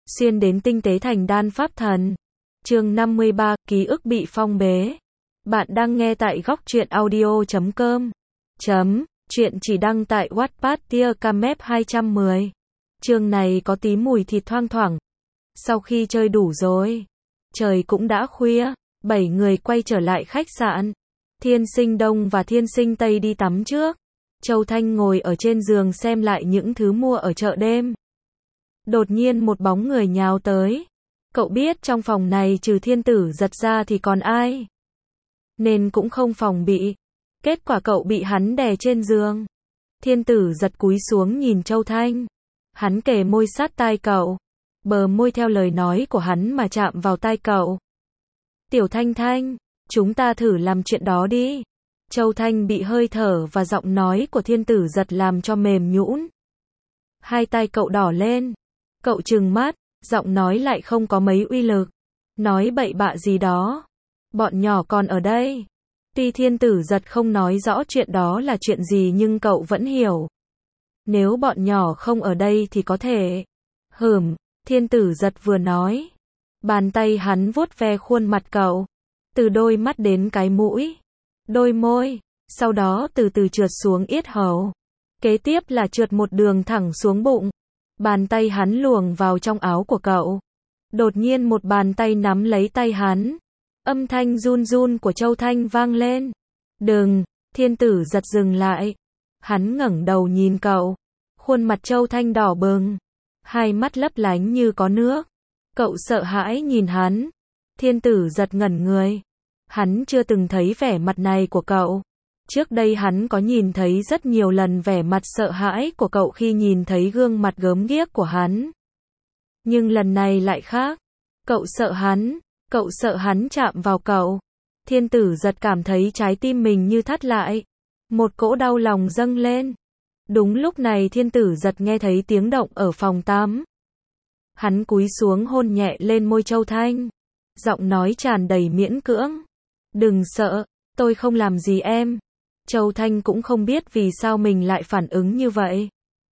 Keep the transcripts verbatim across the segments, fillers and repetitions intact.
xuyên đến tinh tế thành đan pháp thần. Chương năm mươi ba, ký ức bị phong bế. Bạn đang nghe tại góc truyện audio chấm com. Chấm, chuyện chỉ đăng tại Wattpad tia Camep hai trăm mười. Chương này có tí mùi thịt thoang thoảng. Sau khi chơi đủ rồi, trời cũng đã khuya, bảy người quay trở lại khách sạn. Thiên Sinh Đông và Thiên Sinh Tây đi tắm trước. Châu Thanh ngồi ở trên giường xem lại những thứ mua ở chợ đêm. Đột nhiên một bóng người nhào tới. Cậu biết trong phòng này trừ Thiên Tử Giật ra thì còn ai? Nên cũng không phòng bị. Kết quả cậu bị hắn đè trên giường. Thiên Tử Giật cúi xuống nhìn Châu Thanh. Hắn kề môi sát tai cậu. Bờ môi theo lời nói của hắn mà chạm vào tai cậu. Tiểu Thanh Thanh, chúng ta thử làm chuyện đó đi. Châu Thanh bị hơi thở và giọng nói của Thiên Tử Giật làm cho mềm nhũn. Hai tay cậu đỏ lên. Cậu trừng mắt, giọng nói lại không có mấy uy lực. Nói bậy bạ gì đó. Bọn nhỏ còn ở đây. Tuy Thiên Tử Giật không nói rõ chuyện đó là chuyện gì nhưng cậu vẫn hiểu. Nếu bọn nhỏ không ở đây thì có thể. Hửm, Thiên Tử Giật vừa nói. Bàn tay hắn vuốt ve khuôn mặt cậu. Từ đôi mắt đến cái mũi. Đôi môi. Sau đó từ từ trượt xuống yết hầu. Kế tiếp là trượt một đường thẳng xuống bụng. Bàn tay hắn luồn vào trong áo của cậu. Đột nhiên một bàn tay nắm lấy tay hắn. Âm thanh run run của Châu Thanh vang lên. Đừng, Thiên Tử Giật dừng lại. Hắn ngẩng đầu nhìn cậu. Khuôn mặt Châu Thanh đỏ bừng. Hai mắt lấp lánh như có nước. Cậu sợ hãi nhìn hắn. Thiên Tử Giật ngẩn người. Hắn chưa từng thấy vẻ mặt này của cậu. Trước đây hắn có nhìn thấy rất nhiều lần vẻ mặt sợ hãi của cậu khi nhìn thấy gương mặt gớm ghiếc của hắn. Nhưng lần này lại khác. Cậu sợ hắn. Cậu sợ hắn chạm vào cậu. Thiên Tử Giật cảm thấy trái tim mình như thắt lại. Một cỗ đau lòng dâng lên. Đúng lúc này Thiên Tử Giật nghe thấy tiếng động ở phòng tắm. Hắn cúi xuống hôn nhẹ lên môi Châu Thanh. Giọng nói tràn đầy miễn cưỡng. Đừng sợ, tôi không làm gì em. Châu Thanh cũng không biết vì sao mình lại phản ứng như vậy.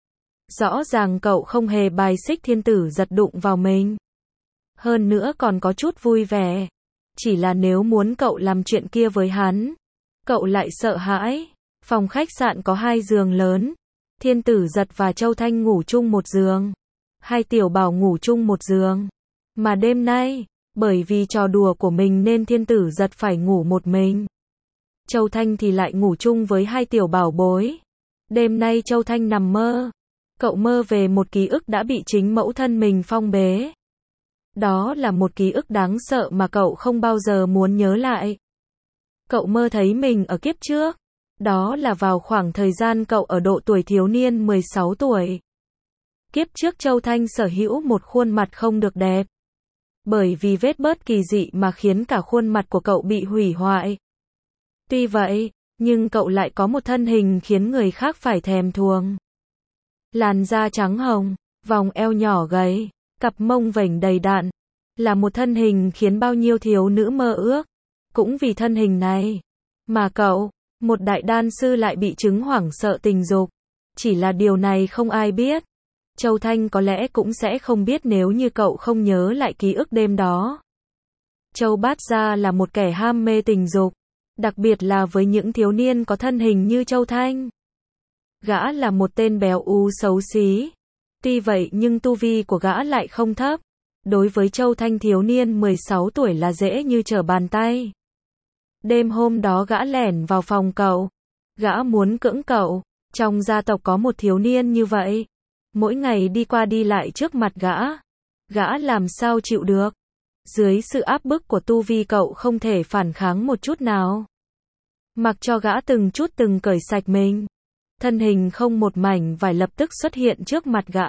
Rõ ràng cậu không hề bài xích Thiên Tử Giật đụng vào mình. Hơn nữa còn có chút vui vẻ. Chỉ là nếu muốn cậu làm chuyện kia với hắn, cậu lại sợ hãi. Phòng khách sạn có hai giường lớn. Thiên Tử Giật và Châu Thanh ngủ chung một giường. Hai tiểu bảo ngủ chung một giường. Mà đêm nay, bởi vì trò đùa của mình nên Thiên Tử Giật phải ngủ một mình. Châu Thanh thì lại ngủ chung với hai tiểu bảo bối. Đêm nay Châu Thanh nằm mơ. Cậu mơ về một ký ức đã bị chính mẫu thân mình phong bế. Đó là một ký ức đáng sợ mà cậu không bao giờ muốn nhớ lại. Cậu mơ thấy mình ở kiếp trước. Đó là vào khoảng thời gian cậu ở độ tuổi thiếu niên mười sáu tuổi. Kiếp trước Châu Thanh sở hữu một khuôn mặt không được đẹp. Bởi vì vết bớt kỳ dị mà khiến cả khuôn mặt của cậu bị hủy hoại. Tuy vậy, nhưng cậu lại có một thân hình khiến người khác phải thèm thuồng. Làn da trắng hồng, vòng eo nhỏ gầy, cặp mông vểnh đầy đặn. Là một thân hình khiến bao nhiêu thiếu nữ mơ ước. Cũng vì thân hình này, mà cậu, một đại đan sư lại bị chứng hoảng sợ tình dục. Chỉ là điều này không ai biết. Châu Thanh có lẽ cũng sẽ không biết nếu như cậu không nhớ lại ký ức đêm đó. Châu Bát Gia là một kẻ ham mê tình dục. Đặc biệt là với những thiếu niên có thân hình như Châu Thanh. Gã là một tên béo ú xấu xí. Tuy vậy nhưng tu vi của gã lại không thấp. Đối với Châu Thanh thiếu niên mười sáu tuổi là dễ như trở bàn tay. Đêm hôm đó gã lẻn vào phòng cậu. Gã muốn cưỡng cậu. Trong gia tộc có một thiếu niên như vậy. Mỗi ngày đi qua đi lại trước mặt gã. Gã làm sao chịu được. Dưới sự áp bức của tu vi cậu không thể phản kháng một chút nào. Mặc cho gã từng chút từng cởi sạch mình. Thân hình không một mảnh vải lập tức xuất hiện trước mặt gã.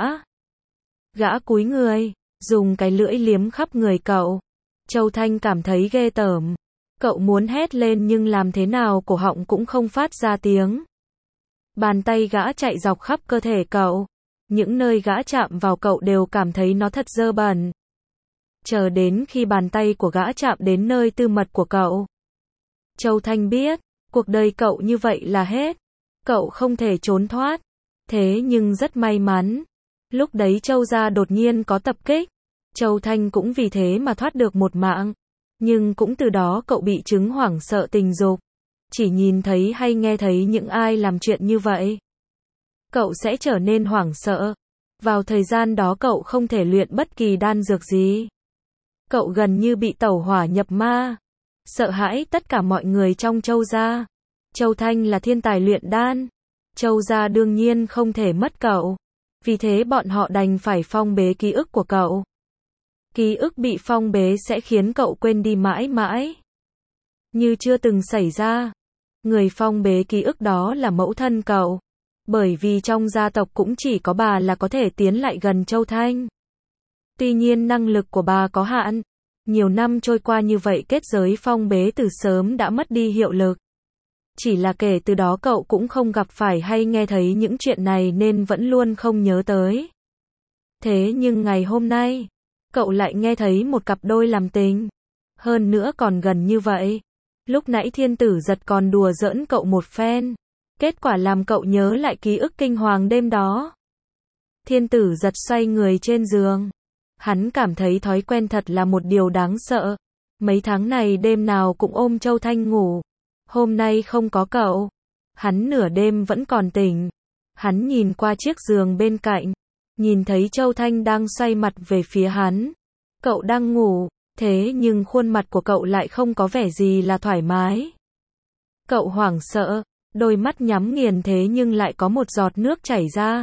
Gã cúi người, dùng cái lưỡi liếm khắp người cậu. Châu Thanh cảm thấy ghê tởm. Cậu muốn hét lên nhưng làm thế nào cổ họng cũng không phát ra tiếng. Bàn tay gã chạy dọc khắp cơ thể cậu. Những nơi gã chạm vào cậu đều cảm thấy nó thật dơ bẩn. Chờ đến khi bàn tay của gã chạm đến nơi tư mật của cậu. Châu Thanh biết, cuộc đời cậu như vậy là hết. Cậu không thể trốn thoát. Thế nhưng rất may mắn. Lúc đấy Châu gia đột nhiên có tập kích. Châu Thanh cũng vì thế mà thoát được một mạng. Nhưng cũng từ đó cậu bị chứng hoảng sợ tình dục. Chỉ nhìn thấy hay nghe thấy những ai làm chuyện như vậy, cậu sẽ trở nên hoảng sợ. Vào thời gian đó cậu không thể luyện bất kỳ đan dược gì. Cậu gần như bị tẩu hỏa nhập ma. Sợ hãi tất cả mọi người trong Châu gia. Châu Thanh là thiên tài luyện đan. Châu gia đương nhiên không thể mất cậu. Vì thế bọn họ đành phải phong bế ký ức của cậu. Ký ức bị phong bế sẽ khiến cậu quên đi mãi mãi, như chưa từng xảy ra. Người phong bế ký ức đó là mẫu thân cậu. Bởi vì trong gia tộc cũng chỉ có bà là có thể tiến lại gần Châu Thanh. Tuy nhiên năng lực của bà có hạn. Nhiều năm trôi qua như vậy kết giới phong bế từ sớm đã mất đi hiệu lực. Chỉ là kể từ đó cậu cũng không gặp phải hay nghe thấy những chuyện này nên vẫn luôn không nhớ tới. Thế nhưng ngày hôm nay, cậu lại nghe thấy một cặp đôi làm tình. Hơn nữa còn gần như vậy. Lúc nãy thiên tử giật còn đùa giỡn cậu một phen. Kết quả làm cậu nhớ lại ký ức kinh hoàng đêm đó. Thiên tử giật xoay người trên giường. Hắn cảm thấy thói quen thật là một điều đáng sợ. Mấy tháng này đêm nào cũng ôm Châu Thanh ngủ. Hôm nay không có cậu. Hắn nửa đêm vẫn còn tỉnh. Hắn nhìn qua chiếc giường bên cạnh. Nhìn thấy Châu Thanh đang xoay mặt về phía hắn. Cậu đang ngủ. Thế nhưng khuôn mặt của cậu lại không có vẻ gì là thoải mái. Cậu hoảng sợ. Đôi mắt nhắm nghiền thế nhưng lại có một giọt nước chảy ra.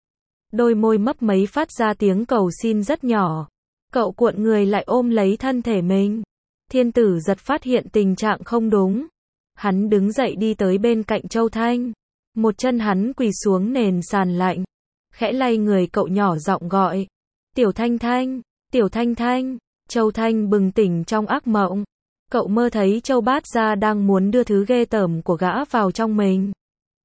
Đôi môi mấp máy phát ra tiếng cầu xin rất nhỏ. Cậu cuộn người lại ôm lấy thân thể mình. Thiên tử giật phát hiện tình trạng không đúng. Hắn đứng dậy đi tới bên cạnh Châu Thanh. Một chân hắn quỳ xuống nền sàn lạnh. Khẽ lay người cậu nhỏ giọng gọi. Tiểu Thanh Thanh, Tiểu Thanh Thanh. Châu Thanh bừng tỉnh trong ác mộng. Cậu mơ thấy Châu Bát Gia đang muốn đưa thứ ghê tởm của gã vào trong mình.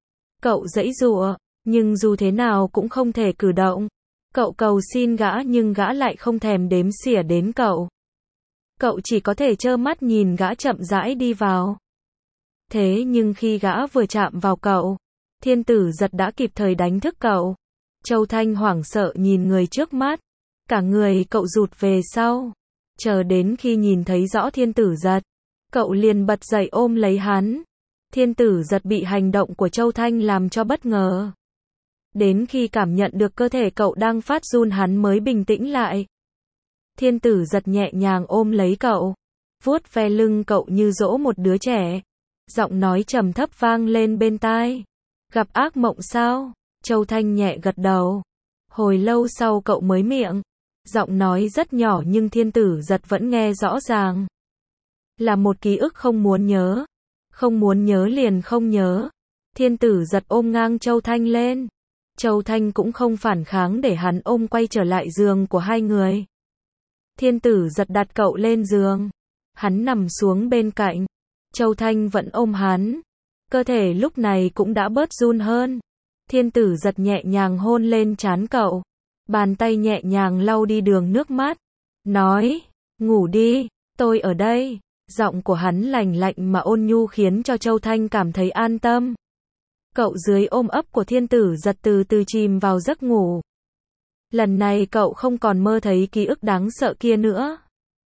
Cậu giãy giụa, nhưng dù thế nào cũng không thể cử động. Cậu cầu xin gã nhưng gã lại không thèm đếm xỉa đến cậu. Cậu chỉ có thể trơ mắt nhìn gã chậm rãi đi vào. Thế nhưng khi gã vừa chạm vào cậu, thiên tử giật đã kịp thời đánh thức cậu. Châu Thanh hoảng sợ nhìn người trước mắt. Cả người cậu rụt về sau. Chờ đến khi nhìn thấy rõ thiên tử giật, cậu liền bật dậy ôm lấy hắn. Thiên tử giật bị hành động của Châu Thanh làm cho bất ngờ. Đến khi cảm nhận được cơ thể cậu đang phát run hắn mới bình tĩnh lại. Thiên tử giật nhẹ nhàng ôm lấy cậu, vuốt ve lưng cậu như dỗ một đứa trẻ. Giọng nói trầm thấp vang lên bên tai. Gặp ác mộng sao? Châu Thanh nhẹ gật đầu. Hồi lâu sau cậu mới miệng. Giọng nói rất nhỏ nhưng thiên tử giật vẫn nghe rõ ràng. Là một ký ức không muốn nhớ. Không muốn nhớ liền không nhớ. Thiên tử giật ôm ngang Châu Thanh lên. Châu Thanh cũng không phản kháng để hắn ôm quay trở lại giường của hai người. Thiên tử giật đặt cậu lên giường. Hắn nằm xuống bên cạnh. Châu Thanh vẫn ôm hắn. Cơ thể lúc này cũng đã bớt run hơn. Thiên tử giật nhẹ nhàng hôn lên trán cậu. Bàn tay nhẹ nhàng lau đi đường nước mắt. Nói, ngủ đi, tôi ở đây. Giọng của hắn lành lạnh mà ôn nhu khiến cho Châu Thanh cảm thấy an tâm. Cậu dưới ôm ấp của thiên tử giật từ từ chìm vào giấc ngủ. Lần này cậu không còn mơ thấy ký ức đáng sợ kia nữa.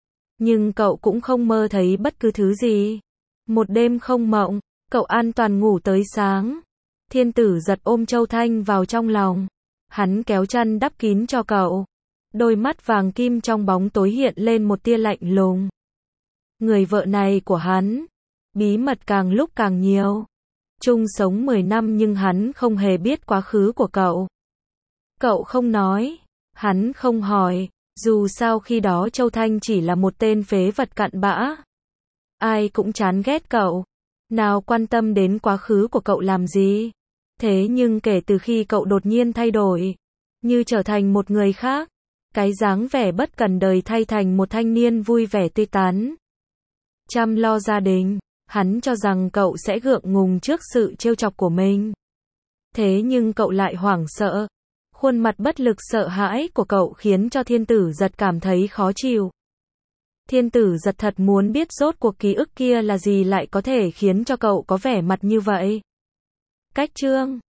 Nhưng cậu cũng không mơ thấy bất cứ thứ gì. Một đêm không mộng, cậu an toàn ngủ tới sáng. Thiên tử giật ôm Châu Thanh vào trong lòng. Hắn kéo chăn đắp kín cho cậu. Đôi mắt vàng kim trong bóng tối hiện lên một tia lạnh lùng. Người vợ này của hắn, bí mật càng lúc càng nhiều. Chung sống mười năm nhưng hắn không hề biết quá khứ của cậu. Cậu không nói, hắn không hỏi, dù sao khi đó Châu Thanh chỉ là một tên phế vật cặn bã. Ai cũng chán ghét cậu, nào quan tâm đến quá khứ của cậu làm gì. Thế nhưng kể từ khi cậu đột nhiên thay đổi, như trở thành một người khác, cái dáng vẻ bất cần đời thay thành một thanh niên vui vẻ tươi tắn, chăm lo gia đình, hắn cho rằng cậu sẽ gượng ngùng trước sự trêu chọc của mình. Thế nhưng cậu lại hoảng sợ. Khuôn mặt bất lực sợ hãi của cậu khiến cho thiên tử giật cảm thấy khó chịu. Thiên tử giật thật muốn biết rốt cuộc ký ức kia là gì lại có thể khiến cho cậu có vẻ mặt như vậy. Cách chương